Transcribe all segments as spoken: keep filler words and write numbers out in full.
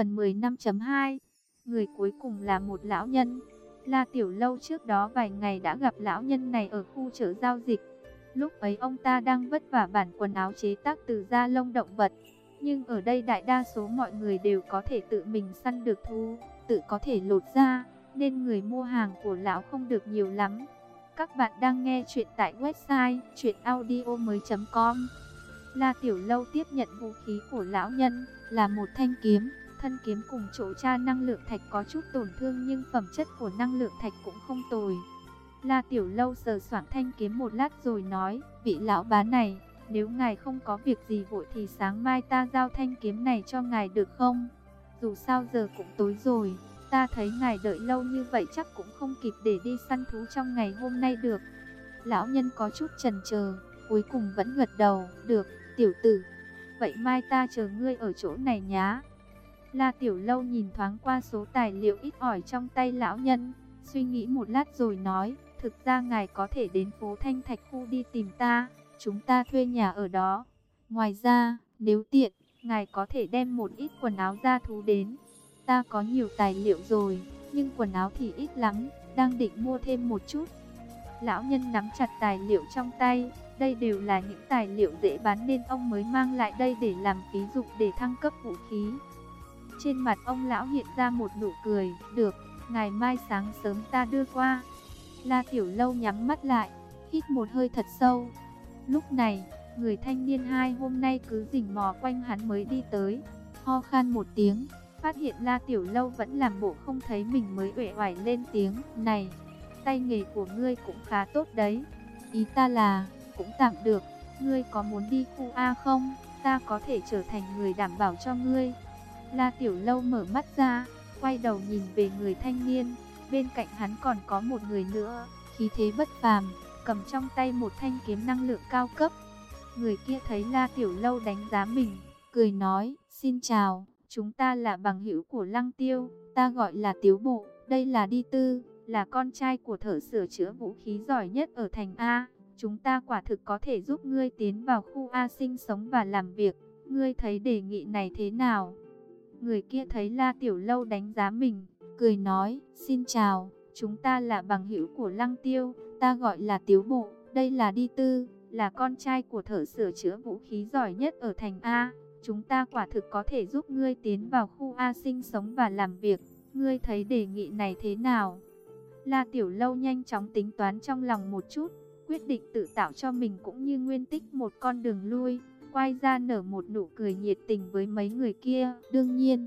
Phần mười năm chấm hai. Người cuối cùng là một lão nhân. La Tiểu Lâu trước đó vài ngày đã gặp lão nhân này ở khu chợ giao dịch. Lúc ấy ông ta đang vất vả bản quần áo chế tác từ da lông động vật. Nhưng ở đây đại đa số mọi người đều có thể tự mình săn được thú, tự có thể lột da, nên người mua hàng của lão không được nhiều lắm. Các bạn đang nghe chuyện tại website truyện audio mới chấm com. La Tiểu Lâu tiếp nhận vũ khí của lão nhân, là một thanh kiếm. Thân kiếm cùng chỗ tra năng lượng thạch có chút tổn thương nhưng phẩm chất của năng lượng thạch cũng không tồi. La Tiểu Lâu sờ soạng thanh kiếm một lát rồi nói, vị lão bá này, nếu ngài không có việc gì vội thì sáng mai ta giao thanh kiếm này cho ngài được không? Dù sao giờ cũng tối rồi, ta thấy ngài đợi lâu như vậy chắc cũng không kịp để đi săn thú trong ngày hôm nay được. Lão nhân có chút chần chờ, cuối cùng vẫn gật đầu, được, tiểu tử. Vậy mai ta chờ ngươi ở chỗ này nhá. La Tiểu Lâu nhìn thoáng qua số tài liệu ít ỏi trong tay lão nhân, suy nghĩ một lát rồi nói, thực ra ngài có thể đến phố Thanh Thạch khu đi tìm ta, chúng ta thuê nhà ở đó. Ngoài ra, nếu tiện, ngài có thể đem một ít quần áo gia thú đến. Ta có nhiều tài liệu rồi, nhưng quần áo thì ít lắm, đang định mua thêm một chút. Lão nhân nắm chặt tài liệu trong tay, đây đều là những tài liệu dễ bán nên ông mới mang lại đây để làm ví dụ để thăng cấp vũ khí. Trên mặt ông lão hiện ra một nụ cười, được, ngày mai sáng sớm ta đưa qua. La Tiểu Lâu nhắm mắt lại, hít một hơi thật sâu. Lúc này, người thanh niên hai hôm nay cứ rình mò quanh hắn mới đi tới, ho khan một tiếng, phát hiện La Tiểu Lâu vẫn làm bộ không thấy mình mới uể oải lên tiếng, này, tay nghề của ngươi cũng khá tốt đấy. Ý ta là, cũng tạm được, ngươi có muốn đi khu A không? Ta có thể trở thành người đảm bảo cho ngươi. La Tiểu Lâu mở mắt ra, quay đầu nhìn về người thanh niên, bên cạnh hắn còn có một người nữa, khí thế bất phàm, cầm trong tay một thanh kiếm năng lượng cao cấp. Người kia thấy La Tiểu Lâu đánh giá mình, cười nói, xin chào, chúng ta là bằng hữu của Lăng Tiêu, ta gọi là Tiếu Bộ, đây là Đi Tư, là con trai của thợ sửa chữa vũ khí giỏi nhất ở thành A. Chúng ta quả thực có thể giúp ngươi tiến vào khu A sinh sống và làm việc, ngươi thấy đề nghị này thế nào? Người kia thấy La Tiểu Lâu đánh giá mình, cười nói, xin chào, chúng ta là bằng hữu của Lăng Tiêu, ta gọi là Tiếu Bộ, đây là Đi Tư, là con trai của thợ sửa chữa vũ khí giỏi nhất ở thành A. Chúng ta quả thực có thể giúp ngươi tiến vào khu A sinh sống và làm việc, ngươi thấy đề nghị này thế nào? La Tiểu Lâu nhanh chóng tính toán trong lòng một chút, quyết định tự tạo cho mình cũng như Nguyên Tích một con đường lui. Quay ra nở một nụ cười nhiệt tình với mấy người kia. Đương nhiên,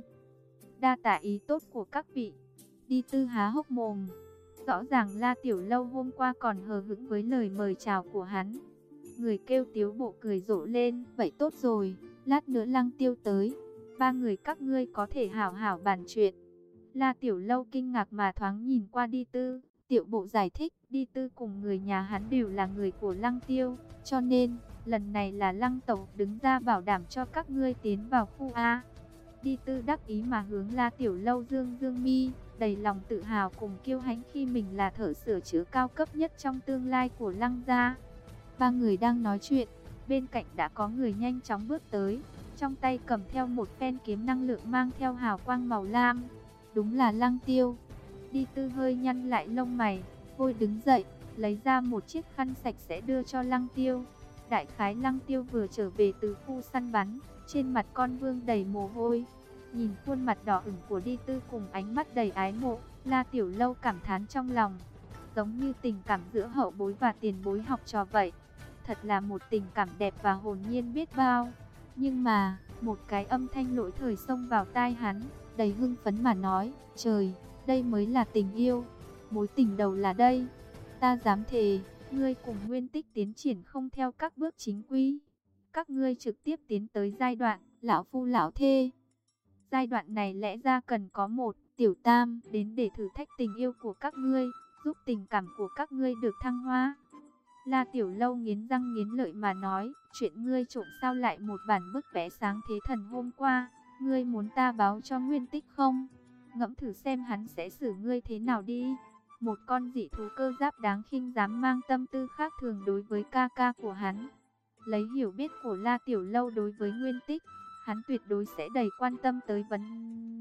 đa tạ ý tốt của các vị. Đi Tư há hốc mồm. Rõ ràng La Tiểu Lâu hôm qua còn hờ hững với lời mời chào của hắn. Người kêu Tiếu Bộ cười rộ lên. Vậy tốt rồi, lát nữa Lăng Tiêu tới, ba người các ngươi có thể hảo hảo bàn chuyện. La Tiểu Lâu kinh ngạc mà thoáng nhìn qua Đi Tư. Tiểu Bộ giải thích, Đi Tư cùng người nhà hắn đều là người của Lăng Tiêu, cho nên lần này là Lăng Tẩu đứng ra bảo đảm cho các ngươi tiến vào khu A. Đi Tư đắc ý mà hướng La Tiểu Lâu dương dương mi, đầy lòng tự hào cùng kiêu hãnh khi mình là thợ sửa chữa cao cấp nhất trong tương lai của Lăng gia. Ba người đang nói chuyện, bên cạnh đã có người nhanh chóng bước tới, trong tay cầm theo một phen kiếm năng lượng mang theo hào quang màu lam. Đúng là Lăng Tiêu. Đi Tư hơi nhăn lại lông mày, vội đứng dậy, lấy ra một chiếc khăn sạch sẽ đưa cho Lăng Tiêu. Đại khái Lăng Tiêu vừa trở về từ khu săn bắn, trên mặt con vương đầy mồ hôi. Nhìn khuôn mặt đỏ ửng của Đi Tư cùng ánh mắt đầy ái mộ, La Tiểu Lâu cảm thán trong lòng. Giống như tình cảm giữa hậu bối và tiền bối học trò vậy. Thật là một tình cảm đẹp và hồn nhiên biết bao. Nhưng mà, một cái âm thanh lỗi thời xông vào tai hắn, đầy hưng phấn mà nói, trời, đây mới là tình yêu. Mối tình đầu là đây. Ta dám thề, ngươi cùng Nguyên Tích tiến triển không theo các bước chính quy. Các ngươi trực tiếp tiến tới giai đoạn lão phu lão thê. Giai đoạn này lẽ ra cần có một tiểu tam đến để thử thách tình yêu của các ngươi, giúp tình cảm của các ngươi được thăng hoa. La Tiểu Lâu nghiến răng nghiến lợi mà nói, chuyện ngươi trộm sao lại một bản bức vẽ sáng thế thần hôm qua, ngươi muốn ta báo cho Nguyên Tích không? Ngẫm thử xem hắn sẽ xử ngươi thế nào đi. Một con dị thú cơ giáp đáng khinh dám mang tâm tư khác thường đối với ca ca của hắn. Lấy hiểu biết của La Tiểu Lâu đối với Nguyên Tích, hắn tuyệt đối sẽ đầy quan tâm tới vấn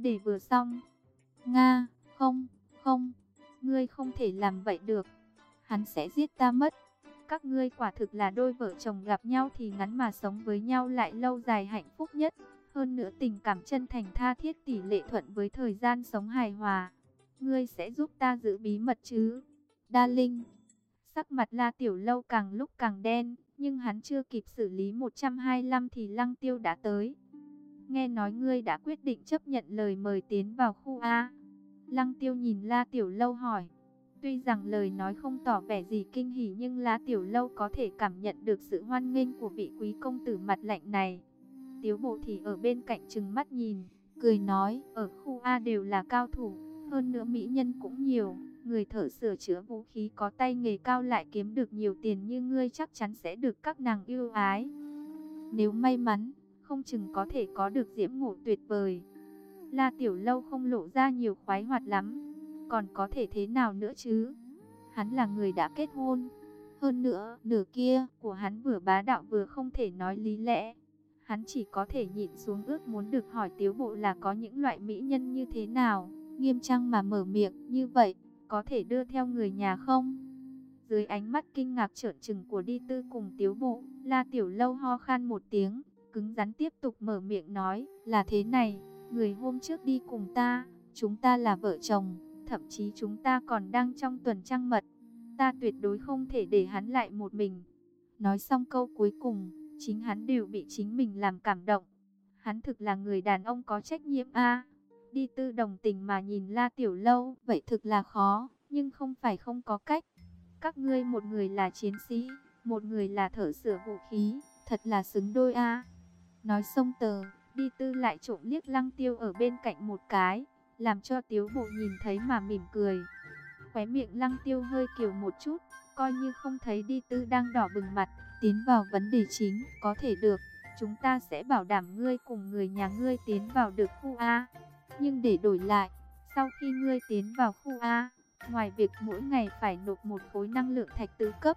đề vừa xong. Nga, không, không, ngươi không thể làm vậy được. Hắn sẽ giết ta mất. Các ngươi quả thực là đôi vợ chồng gặp nhau thì ngắn mà sống với nhau lại lâu dài hạnh phúc nhất. Hơn nữa tình cảm chân thành tha thiết tỷ lệ thuận với thời gian sống hài hòa. Ngươi sẽ giúp ta giữ bí mật chứ? Đa Linh. Sắc mặt La Tiểu Lâu càng lúc càng đen, nhưng hắn chưa kịp xử lý một trăm hai mươi lăm thì Lăng Tiêu đã tới. Nghe nói ngươi đã quyết định chấp nhận lời mời tiến vào khu A. Lăng Tiêu nhìn La Tiểu Lâu hỏi. Tuy rằng lời nói không tỏ vẻ gì kinh hỉ nhưng La Tiểu Lâu có thể cảm nhận được sự hoan nghênh của vị quý công tử mặt lạnh này. Tiếu Bộ thì ở bên cạnh trừng mắt nhìn, cười nói, ở khu A đều là cao thủ, hơn nữa mỹ nhân cũng nhiều, người thợ sửa chữa vũ khí có tay nghề cao lại kiếm được nhiều tiền như ngươi chắc chắn sẽ được các nàng yêu ái. Nếu may mắn, không chừng có thể có được diễm ngộ tuyệt vời. La Tiểu Lâu không lộ ra nhiều khoái hoạt lắm, còn có thể thế nào nữa chứ? Hắn là người đã kết hôn, hơn nữa, nửa kia của hắn vừa bá đạo vừa không thể nói lý lẽ. Hắn chỉ có thể nhịn xuống ước muốn được hỏi Tiếu Bộ là có những loại mỹ nhân như thế nào. Nghiêm trang mà mở miệng, như vậy, có thể đưa theo người nhà không? Dưới ánh mắt kinh ngạc trợn trừng của Đi Tư cùng Tiếu Bộ, La Tiểu Lâu ho khan một tiếng, cứng rắn tiếp tục mở miệng nói, là thế này, người hôm trước đi cùng ta, chúng ta là vợ chồng, thậm chí chúng ta còn đang trong tuần trăng mật. Ta tuyệt đối không thể để hắn lại một mình. Nói xong câu cuối cùng, chính hắn đều bị chính mình làm cảm động. Hắn thực là người đàn ông có trách nhiệm a. Đi Tư đồng tình mà nhìn La Tiểu Lâu, vậy thực là khó, nhưng không phải không có cách. Các ngươi một người là chiến sĩ, một người là thợ sửa vũ khí, thật là xứng đôi a. Nói xong tờ, Đi Tư lại trộm liếc Lăng Tiêu ở bên cạnh một cái, làm cho Tiếu Bộ nhìn thấy mà mỉm cười. Khóe miệng Lăng Tiêu hơi kiều một chút, coi như không thấy Đi Tư đang đỏ bừng mặt, tiến vào vấn đề chính, có thể được, chúng ta sẽ bảo đảm ngươi cùng người nhà ngươi tiến vào được khu A. Nhưng để đổi lại, sau khi ngươi tiến vào khu A, ngoài việc mỗi ngày phải nộp một khối năng lượng thạch tứ cấp,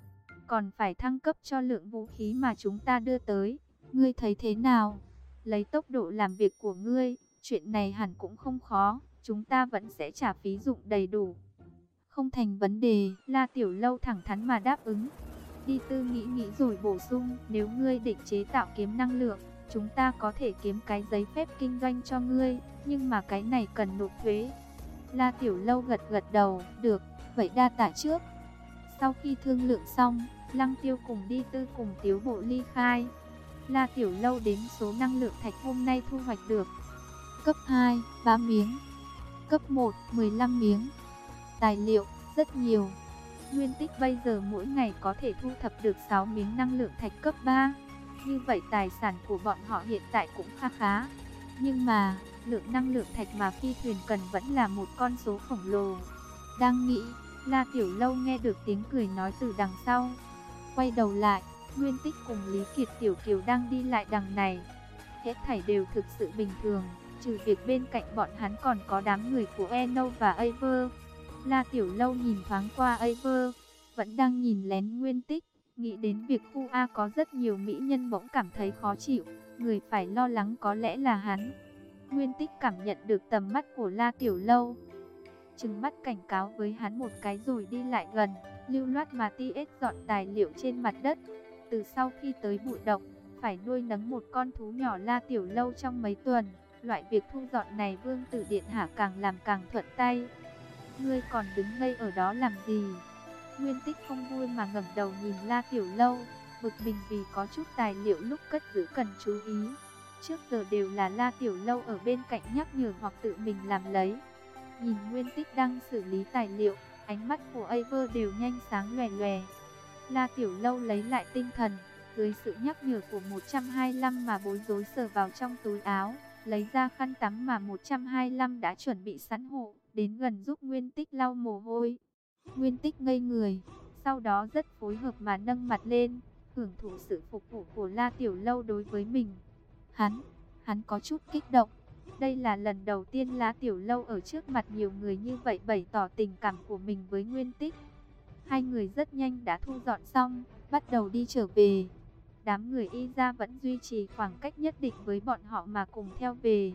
còn phải thăng cấp cho lượng vũ khí mà chúng ta đưa tới. Ngươi thấy thế nào? Lấy tốc độ làm việc của ngươi, chuyện này hẳn cũng không khó, chúng ta vẫn sẽ trả phí dụng đầy đủ. Không thành vấn đề, La Tiểu Lâu thẳng thắn mà đáp ứng. Đi Tư nghĩ nghĩ rồi bổ sung, nếu ngươi định chế tạo kiếm năng lượng, chúng ta có thể kiếm cái giấy phép kinh doanh cho ngươi, nhưng mà cái này cần nộp thuế. La Tiểu Lâu gật gật đầu, được, vậy đa tạ trước. Sau khi thương lượng xong, Lăng Tiêu cùng Đi Tư cùng Tiếu Bộ ly khai. La Tiểu Lâu đếm số năng lượng thạch hôm nay thu hoạch được. Cấp hai, ba miếng. Cấp một, mười lăm miếng. Tài liệu, rất nhiều. Nguyên Tích bây giờ mỗi ngày có thể thu thập được sáu miếng năng lượng thạch cấp ba. Như vậy tài sản của bọn họ hiện tại cũng khá khá. Nhưng mà, lượng năng lượng thạch mà phi thuyền cần vẫn là một con số khổng lồ. Đang nghĩ, La Tiểu Lâu nghe được tiếng cười nói từ đằng sau. Quay đầu lại, Nguyên Tích cùng Lý Kiệt Tiểu Kiều đang đi lại đằng này. Hết thảy đều thực sự bình thường, trừ việc bên cạnh bọn hắn còn có đám người của Eno và Aver. La Tiểu Lâu nhìn thoáng qua Aver, vẫn đang nhìn lén Nguyên Tích, nghĩ đến việc khu A có rất nhiều mỹ nhân bỗng cảm thấy khó chịu, người phải lo lắng có lẽ là hắn. Nguyên Tích cảm nhận được tầm mắt của La Tiểu Lâu, trừng mắt cảnh cáo với hắn một cái rồi đi lại gần, lưu loát mà ti ét dọn tài liệu trên mặt đất. Từ sau khi tới bụi động, phải nuôi nấng một con thú nhỏ La Tiểu Lâu trong mấy tuần, loại việc thu dọn này Vương Tử Điện Hạ càng làm càng thuận tay. Ngươi còn đứng ngây ở đó làm gì? Nguyên Tích không vui mà ngẩng đầu nhìn La Tiểu Lâu, bực mình vì có chút tài liệu lúc cất giữ cần chú ý. Trước giờ đều là La Tiểu Lâu ở bên cạnh nhắc nhở hoặc tự mình làm lấy. Nhìn Nguyên Tích đang xử lý tài liệu, ánh mắt của Aver đều nhanh sáng lòe lòe. La Tiểu Lâu lấy lại tinh thần, dưới sự nhắc nhở của một trăm hai mươi lăm mà bối rối sờ vào trong túi áo, lấy ra khăn tắm mà một trăm hai mươi lăm đã chuẩn bị sẵn hộ, đến gần giúp Nguyên Tích lau mồ hôi. Nguyên Tích ngây người, sau đó rất phối hợp mà nâng mặt lên, hưởng thụ sự phục vụ của La Tiểu Lâu đối với mình. Hắn, hắn có chút kích động. Đây là lần đầu tiên La Tiểu Lâu ở trước mặt nhiều người như vậy bày tỏ tình cảm của mình với Nguyên Tích. Hai người rất nhanh đã thu dọn xong, bắt đầu đi trở về. Đám người Y Gia vẫn duy trì khoảng cách nhất định với bọn họ mà cùng theo về.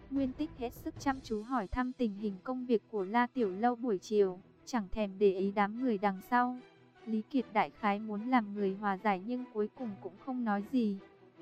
Nguyên Tích hết sức chăm chú hỏi thăm tình hình công việc của La Tiểu Lâu buổi chiều, chẳng thèm để ý đám người đằng sau. Lý Kiệt đại khái muốn làm người hòa giải nhưng cuối cùng cũng không nói gì.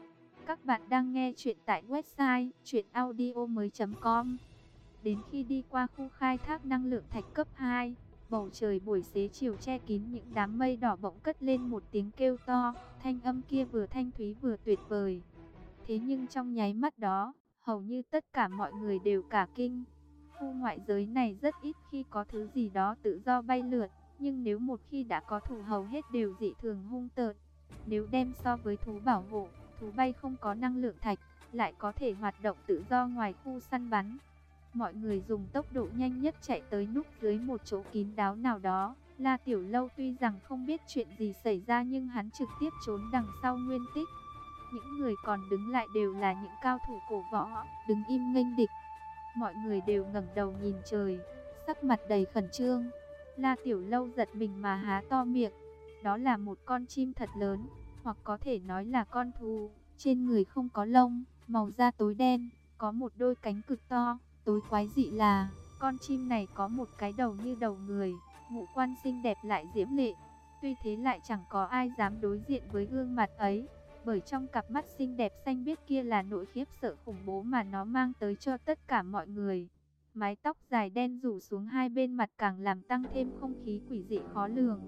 Các bạn đang nghe chuyện tại website truyện audio mới chấm com. Đến khi đi qua khu khai thác năng lượng thạch cấp hai, bầu trời buổi xế chiều che kín những đám mây đỏ, bỗng cất lên một tiếng kêu to, thanh âm kia vừa thanh thúy vừa tuyệt vời. Thế nhưng trong nháy mắt đó, hầu như tất cả mọi người đều cả kinh. Khu ngoại giới này rất ít khi có thứ gì đó tự do bay lượn, nhưng nếu một khi đã có thủ hầu hết đều dị thường hung tợn. Nếu đem so với thú bảo hộ, thú bay không có năng lượng thạch, lại có thể hoạt động tự do ngoài khu săn bắn. Mọi người dùng tốc độ nhanh nhất chạy tới núp dưới một chỗ kín đáo nào đó. La Tiểu Lâu tuy rằng không biết chuyện gì xảy ra nhưng hắn trực tiếp trốn đằng sau Nguyên Tích. Những người còn đứng lại đều là những cao thủ cổ võ, đứng im nghênh địch. Mọi người đều ngẩng đầu nhìn trời, sắc mặt đầy khẩn trương. La Tiểu Lâu giật mình mà há to miệng. Đó là một con chim thật lớn, hoặc có thể nói là con thú. Trên người không có lông, màu da tối đen, có một đôi cánh cực to. Tối quái dị là, con chim này có một cái đầu như đầu người, ngũ quan xinh đẹp lại diễm lệ. Tuy thế lại chẳng có ai dám đối diện với gương mặt ấy, bởi trong cặp mắt xinh đẹp xanh biếc kia là nỗi khiếp sợ khủng bố mà nó mang tới cho tất cả mọi người. Mái tóc dài đen rủ xuống hai bên mặt càng làm tăng thêm không khí quỷ dị khó lường.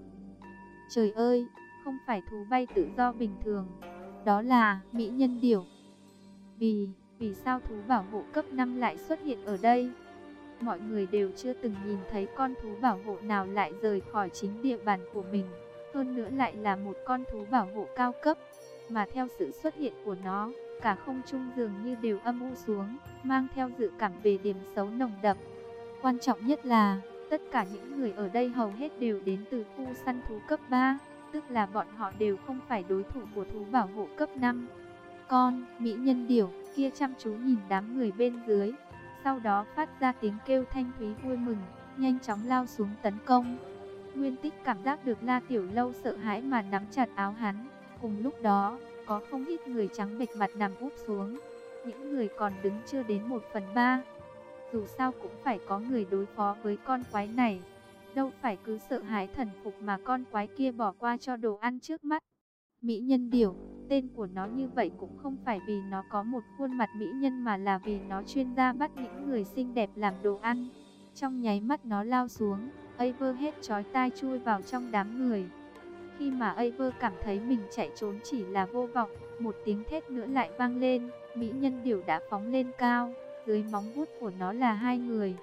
Trời ơi, không phải thú bay tự do bình thường, đó là mỹ nhân điểu. Vì, vì sao thú bảo hộ cấp năm lại xuất hiện ở đây? Mọi người đều chưa từng nhìn thấy con thú bảo hộ nào lại rời khỏi chính địa bàn của mình. Hơn nữa lại là một con thú bảo hộ cao cấp. Mà theo sự xuất hiện của nó, cả không trung dường như đều âm u xuống, mang theo dự cảm về điểm xấu nồng đậm. Quan trọng nhất là, tất cả những người ở đây hầu hết đều đến từ khu săn thú cấp ba, tức là bọn họ đều không phải đối thủ của thú bảo hộ cấp năm. Con mỹ nhân điểu kia chăm chú nhìn đám người bên dưới, sau đó phát ra tiếng kêu thanh thúy vui mừng, nhanh chóng lao xuống tấn công. Nguyên Tích cảm giác được La Tiểu Lâu sợ hãi mà nắm chặt áo hắn. Cùng lúc đó, có không ít người trắng bệch mặt nằm úp xuống. Những người còn đứng chưa đến một phần ba. Dù sao cũng phải có người đối phó với con quái này. Đâu phải cứ sợ hãi thần phục mà con quái kia bỏ qua cho đồ ăn trước mắt. Mỹ nhân điểu, tên của nó như vậy cũng không phải vì nó có một khuôn mặt mỹ nhân mà là vì nó chuyên gia bắt những người xinh đẹp làm đồ ăn. Trong nháy mắt nó lao xuống, Ever hét chói tai chui vào trong đám người. Khi mà Ever cảm thấy mình chạy trốn chỉ là vô vọng, một tiếng thét nữa lại vang lên, mỹ nhân điểu đã phóng lên cao, dưới móng vuốt của nó là hai người.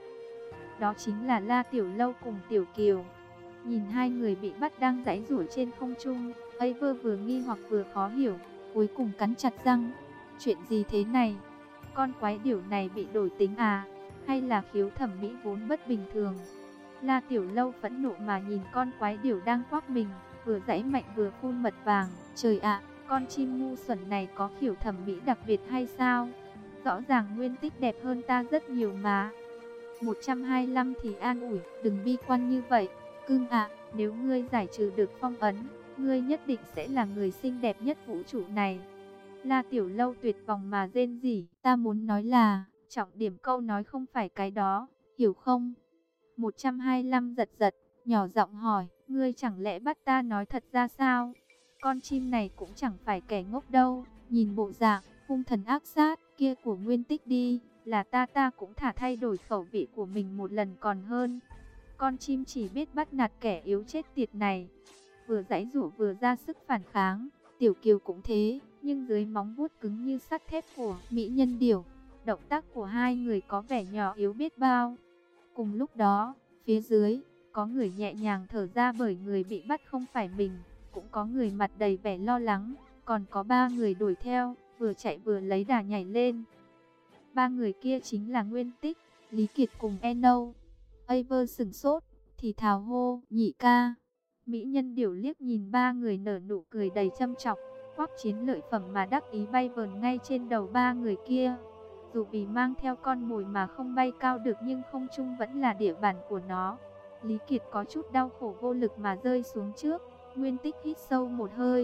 Đó chính là La Tiểu Lâu cùng Tiểu Kiều. Nhìn hai người bị bắt đang giãy giụa trên không trung, Ever vừa nghi hoặc vừa khó hiểu, cuối cùng cắn chặt răng. Chuyện gì thế này? Con quái điểu này bị đổi tính à? Hay là khiếu thẩm mỹ vốn bất bình thường? La Tiểu Lâu phẫn nộ mà nhìn con quái điểu đang quắc mình, vừa giãy mạnh vừa phun mật vàng. Trời ạ, con chim ngu xuẩn này có khiếu thẩm mỹ đặc biệt hay sao? Rõ ràng Nguyên Tích đẹp hơn ta rất nhiều mà. một trăm hai mươi lăm thì an ủi, đừng bi quan như vậy. Cưng ạ, nếu ngươi giải trừ được phong ấn, ngươi nhất định sẽ là người xinh đẹp nhất vũ trụ này. La Tiểu Lâu tuyệt vọng mà rên rỉ, ta muốn nói là, trọng điểm câu nói không phải cái đó, hiểu không? một trăm hai mươi lăm giật giật, nhỏ giọng hỏi, ngươi chẳng lẽ bắt ta nói thật ra sao? Con chim này cũng chẳng phải kẻ ngốc đâu, nhìn bộ dạng hung thần ác sát kia của Nguyên Tích đi, là ta ta cũng thả thay đổi khẩu vị của mình một lần còn hơn. Con chim chỉ biết bắt nạt kẻ yếu chết tiệt này, vừa giãy giụa vừa ra sức phản kháng. Tiểu Kiều cũng thế, nhưng dưới móng vuốt cứng như sắt thép của mỹ nhân điểu, động tác của hai người có vẻ nhỏ yếu biết bao. Cùng lúc đó, phía dưới, có người nhẹ nhàng thở ra bởi người bị bắt không phải mình, cũng có người mặt đầy vẻ lo lắng, còn có ba người đuổi theo, vừa chạy vừa lấy đà nhảy lên. Ba người kia chính là Nguyên Tích, Lý Kiệt cùng Eno. Ever sửng sốt, thì thào hô, nhị ca. Mỹ nhân điểu liếc nhìn ba người nở nụ cười đầy châm chọc, quắc chiến lợi phẩm mà đắc ý bay vờn ngay trên đầu ba người kia. Dù vì mang theo con mồi mà không bay cao được nhưng không trung vẫn là địa bàn của nó. Lý Kiệt có chút đau khổ vô lực mà rơi xuống trước. Nguyên Tích hít sâu một hơi,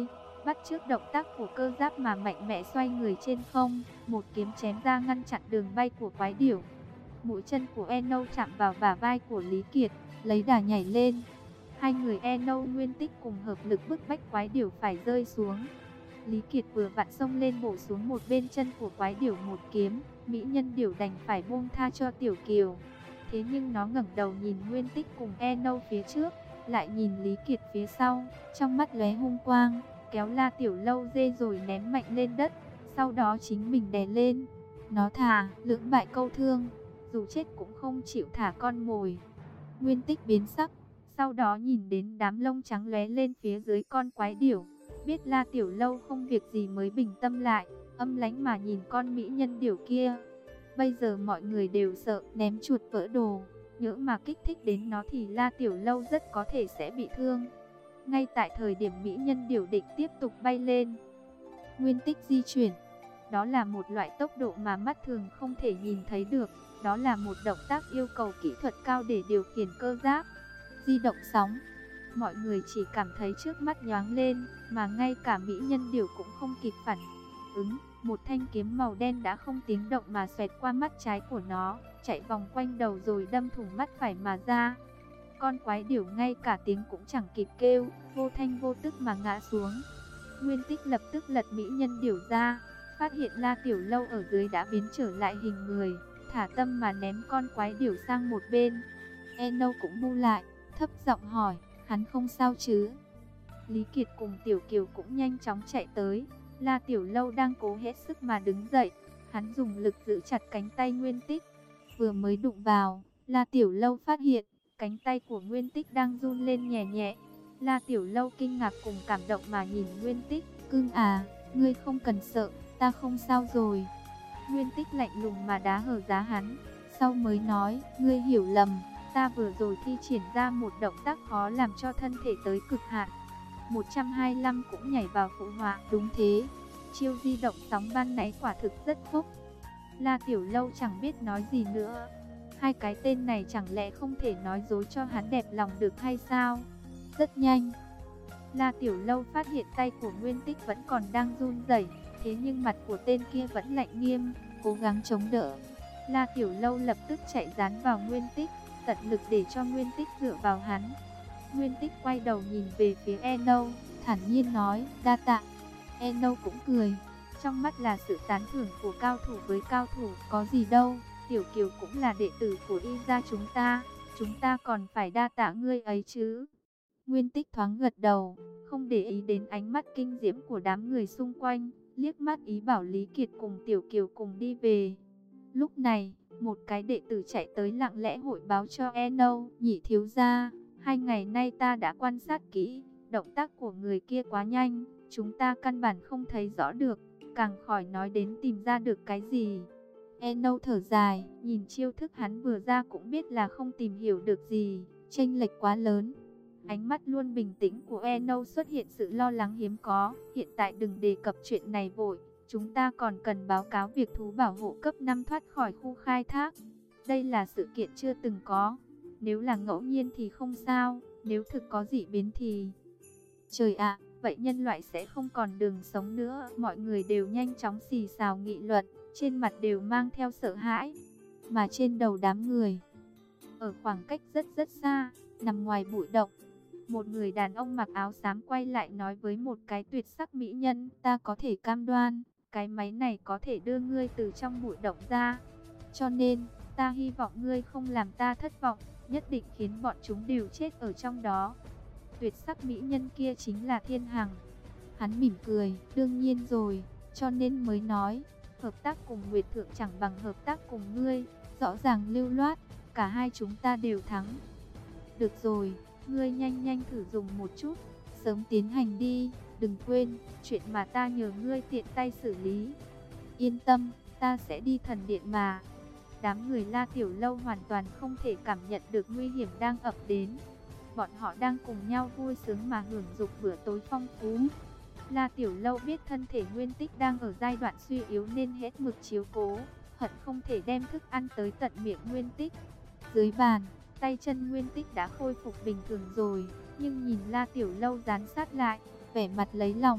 bắt chước động tác của cơ giáp mà mạnh mẽ xoay người trên không, một kiếm chém ra ngăn chặn đường bay của quái điểu. Mũi chân của Eno chạm vào bả vai của Lý Kiệt, lấy đà nhảy lên. Hai người Eno Nguyên Tích cùng hợp lực bức bách quái điểu phải rơi xuống. Lý Kiệt vừa vặn xông lên bổ xuống một bên chân của quái điểu một kiếm, mỹ nhân điểu đành phải buông tha cho Tiểu Kiều. Thế nhưng nó ngẩng đầu nhìn Nguyên Tích cùng Eno phía trước, lại nhìn Lý Kiệt phía sau, trong mắt lóe hung quang, kéo La Tiểu Lâu dê rồi ném mạnh lên đất, sau đó chính mình đè lên. Nó thà lưỡng bại câu thương, dù chết cũng không chịu thả con mồi. Nguyên Tích biến sắc, sau đó nhìn đến đám lông trắng lóe lên phía dưới con quái điểu, biết La Tiểu Lâu không việc gì mới bình tâm lại, âm lãnh mà nhìn con mỹ nhân điểu kia. Bây giờ mọi người đều sợ ném chuột vỡ đồ, nhỡ mà kích thích đến nó thì La Tiểu Lâu rất có thể sẽ bị thương. Ngay tại thời điểm mỹ nhân điểu định tiếp tục bay lên, Nguyên Tích di chuyển. Đó là một loại tốc độ mà mắt thường không thể nhìn thấy được. Đó là một động tác yêu cầu kỹ thuật cao để điều khiển cơ giáp. Di động sóng. Mọi người chỉ cảm thấy trước mắt nhoáng lên, mà ngay cả mỹ nhân điểu cũng không kịp phản ứng. Một thanh kiếm màu đen đã không tiếng động mà xoẹt qua mắt trái của nó, chạy vòng quanh đầu rồi đâm thủng mắt phải mà ra. Con quái điểu ngay cả tiếng cũng chẳng kịp kêu, vô thanh vô tức mà ngã xuống. Nguyên Tích lập tức lật mỹ nhân điểu ra, phát hiện La Tiểu Lâu ở dưới đã biến trở lại hình người, thả tâm mà ném con quái điểu sang một bên. Eno cũng bu lại, thấp giọng hỏi, hắn không sao chứ? Lý Kiệt cùng Tiểu Kiều cũng nhanh chóng chạy tới. La Tiểu Lâu đang cố hết sức mà đứng dậy, hắn dùng lực giữ chặt cánh tay Nguyên Tích. Vừa mới đụng vào, La Tiểu Lâu phát hiện cánh tay của Nguyên Tích đang run lên nhẹ nhẹ. La Tiểu Lâu kinh ngạc cùng cảm động mà nhìn Nguyên Tích, cưng à, ngươi không cần sợ, ta không sao rồi. Nguyên Tích lạnh lùng mà đá hở giá hắn, sau mới nói, ngươi hiểu lầm, ta vừa rồi thi triển ra một động tác khó làm cho thân thể tới cực hạn. một trăm hai mươi lăm cũng nhảy vào phụ họa, đúng thế, chiêu di động sóng ban nãy quả thực rất phúc. La Tiểu Lâu chẳng biết nói gì nữa, hai cái tên này chẳng lẽ không thể nói dối cho hắn đẹp lòng được hay sao? Rất nhanh, La Tiểu Lâu phát hiện tay của Nguyên Tích vẫn còn đang run rẩy, thế nhưng mặt của tên kia vẫn lạnh nghiêm, cố gắng chống đỡ. La Tiểu Lâu lập tức chạy dán vào Nguyên Tích, tận lực để cho Nguyên Tích dựa vào hắn. Nguyên Tích quay đầu nhìn về phía Eno, thản nhiên nói, đa tạ. Eno cũng cười, trong mắt là sự tán thưởng của cao thủ với cao thủ, có gì đâu, Tiểu Kiều cũng là đệ tử của Y gia chúng ta, chúng ta còn phải đa tạ ngươi ấy chứ. Nguyên Tích thoáng gật đầu, không để ý đến ánh mắt kinh diễm của đám người xung quanh, liếc mắt ý bảo Lý Kiệt cùng Tiểu Kiều cùng đi về. Lúc này, một cái đệ tử chạy tới lặng lẽ hội báo cho Eno, nhị thiếu gia, hai ngày nay ta đã quan sát kỹ, động tác của người kia quá nhanh, chúng ta căn bản không thấy rõ được, càng khỏi nói đến tìm ra được cái gì. Eno thở dài, nhìn chiêu thức hắn vừa ra cũng biết là không tìm hiểu được gì, chênh lệch quá lớn. Ánh mắt luôn bình tĩnh của Eno xuất hiện sự lo lắng hiếm có, hiện tại đừng đề cập chuyện này vội, chúng ta còn cần báo cáo việc thú bảo hộ cấp năm thoát khỏi khu khai thác. Đây là sự kiện chưa từng có, nếu là ngẫu nhiên thì không sao, nếu thực có dị biến thì... Trời ạ, vậy nhân loại sẽ không còn đường sống nữa. Mọi người đều nhanh chóng xì xào nghị luận, trên mặt đều mang theo sợ hãi. Mà trên đầu đám người, ở khoảng cách rất rất xa, nằm ngoài bụi động, một người đàn ông mặc áo xám quay lại nói với một cái tuyệt sắc mỹ nhân, ta có thể cam đoan, cái máy này có thể đưa ngươi từ trong bụi động ra. Cho nên, ta hy vọng ngươi không làm ta thất vọng, nhất định khiến bọn chúng đều chết ở trong đó. Tuyệt sắc mỹ nhân kia chính là Thiên Hằng. Hắn mỉm cười, đương nhiên rồi, cho nên mới nói, hợp tác cùng Nguyệt Thượng chẳng bằng hợp tác cùng ngươi, rõ ràng lưu loát, cả hai chúng ta đều thắng. Được rồi, ngươi nhanh nhanh thử dùng một chút, sớm tiến hành đi, đừng quên, chuyện mà ta nhờ ngươi tiện tay xử lý. Yên tâm, ta sẽ đi thần điện mà. Đám người La Tiểu Lâu hoàn toàn không thể cảm nhận được nguy hiểm đang ập đến. Bọn họ đang cùng nhau vui sướng mà hưởng dụng bữa tối phong phú. La Tiểu Lâu biết thân thể Nguyên Tích đang ở giai đoạn suy yếu nên hết mực chiếu cố, hận không thể đem thức ăn tới tận miệng Nguyên Tích. Dưới bàn, tay chân Nguyên Tích đã khôi phục bình thường rồi, nhưng nhìn La Tiểu Lâu dán sát lại, vẻ mặt lấy lòng,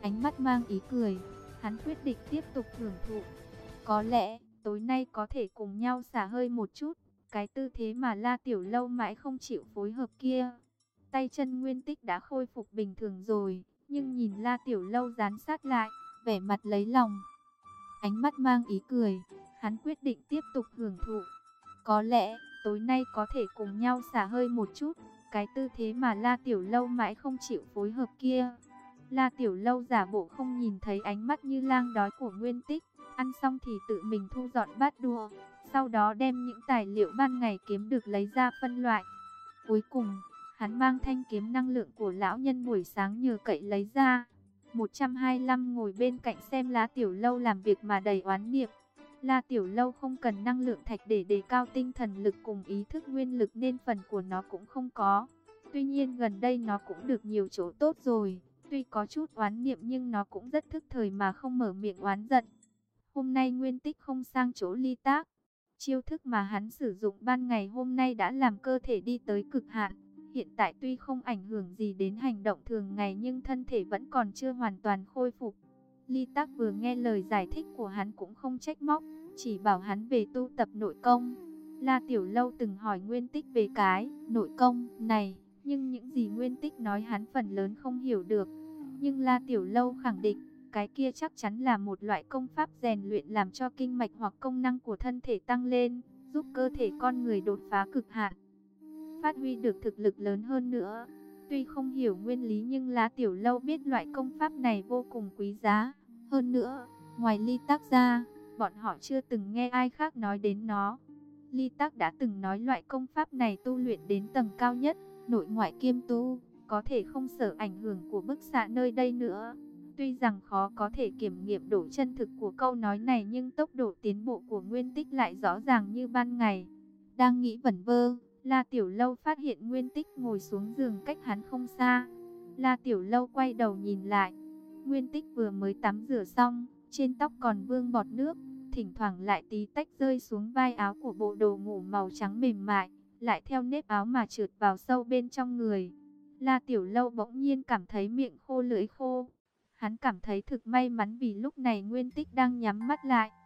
ánh mắt mang ý cười. Hắn quyết định tiếp tục hưởng thụ. Có lẽ, tối nay có thể cùng nhau xả hơi một chút. Cái tư thế mà La Tiểu Lâu mãi không chịu phối hợp kia. Tay chân Nguyên Tích đã khôi phục bình thường rồi, nhưng nhìn La Tiểu Lâu dán sát lại, vẻ mặt lấy lòng. Ánh mắt mang ý cười, hắn quyết định tiếp tục hưởng thụ. Có lẽ, tối nay có thể cùng nhau xả hơi một chút. Cái tư thế mà La Tiểu Lâu mãi không chịu phối hợp kia. La Tiểu Lâu giả bộ không nhìn thấy ánh mắt như lang đói của Nguyên Tích. Ăn xong thì tự mình thu dọn bát đũa, sau đó đem những tài liệu ban ngày kiếm được lấy ra phân loại. Cuối cùng, hắn mang thanh kiếm năng lượng của lão nhân buổi sáng nhờ cậy lấy ra. một trăm hai mươi lăm ngồi bên cạnh xem La Tiểu Lâu làm việc mà đầy oán niệm. La Tiểu Lâu không cần năng lượng thạch để đề cao tinh thần lực cùng ý thức nguyên lực nên phần của nó cũng không có. Tuy nhiên gần đây nó cũng được nhiều chỗ tốt rồi. Tuy có chút oán niệm nhưng nó cũng rất thức thời mà không mở miệng oán giận. Hôm nay Nguyên Tích không sang chỗ Ly Tác. Chiêu thức mà hắn sử dụng ban ngày hôm nay đã làm cơ thể đi tới cực hạn. Hiện tại tuy không ảnh hưởng gì đến hành động thường ngày nhưng thân thể vẫn còn chưa hoàn toàn khôi phục. Ly Tác vừa nghe lời giải thích của hắn cũng không trách móc, chỉ bảo hắn về tu tập nội công. La Tiểu Lâu từng hỏi Nguyên Tích về cái nội công này, nhưng những gì Nguyên Tích nói hắn phần lớn không hiểu được. Nhưng La Tiểu Lâu khẳng định, cái kia chắc chắn là một loại công pháp rèn luyện làm cho kinh mạch hoặc công năng của thân thể tăng lên, giúp cơ thể con người đột phá cực hạn, phát huy được thực lực lớn hơn nữa. Tuy không hiểu nguyên lý nhưng La Tiểu Lâu biết loại công pháp này vô cùng quý giá. Hơn nữa, ngoài Ly Tác ra, bọn họ chưa từng nghe ai khác nói đến nó. Ly Tác đã từng nói loại công pháp này tu luyện đến tầng cao nhất, nội ngoại kiêm tu, có thể không sợ ảnh hưởng của bức xạ nơi đây nữa. Tuy rằng khó có thể kiểm nghiệm độ chân thực của câu nói này nhưng tốc độ tiến bộ của Nguyên Tích lại rõ ràng như ban ngày. Đang nghĩ vẩn vơ, La Tiểu Lâu phát hiện Nguyên Tích ngồi xuống giường cách hắn không xa. La Tiểu Lâu quay đầu nhìn lại. Nguyên Tích vừa mới tắm rửa xong, trên tóc còn vương bọt nước, thỉnh thoảng lại tí tách rơi xuống vai áo của bộ đồ ngủ màu trắng mềm mại, lại theo nếp áo mà trượt vào sâu bên trong người. La Tiểu Lâu bỗng nhiên cảm thấy miệng khô lưỡi khô. Hắn cảm thấy thực may mắn vì lúc này Nguyên Tích đang nhắm mắt lại,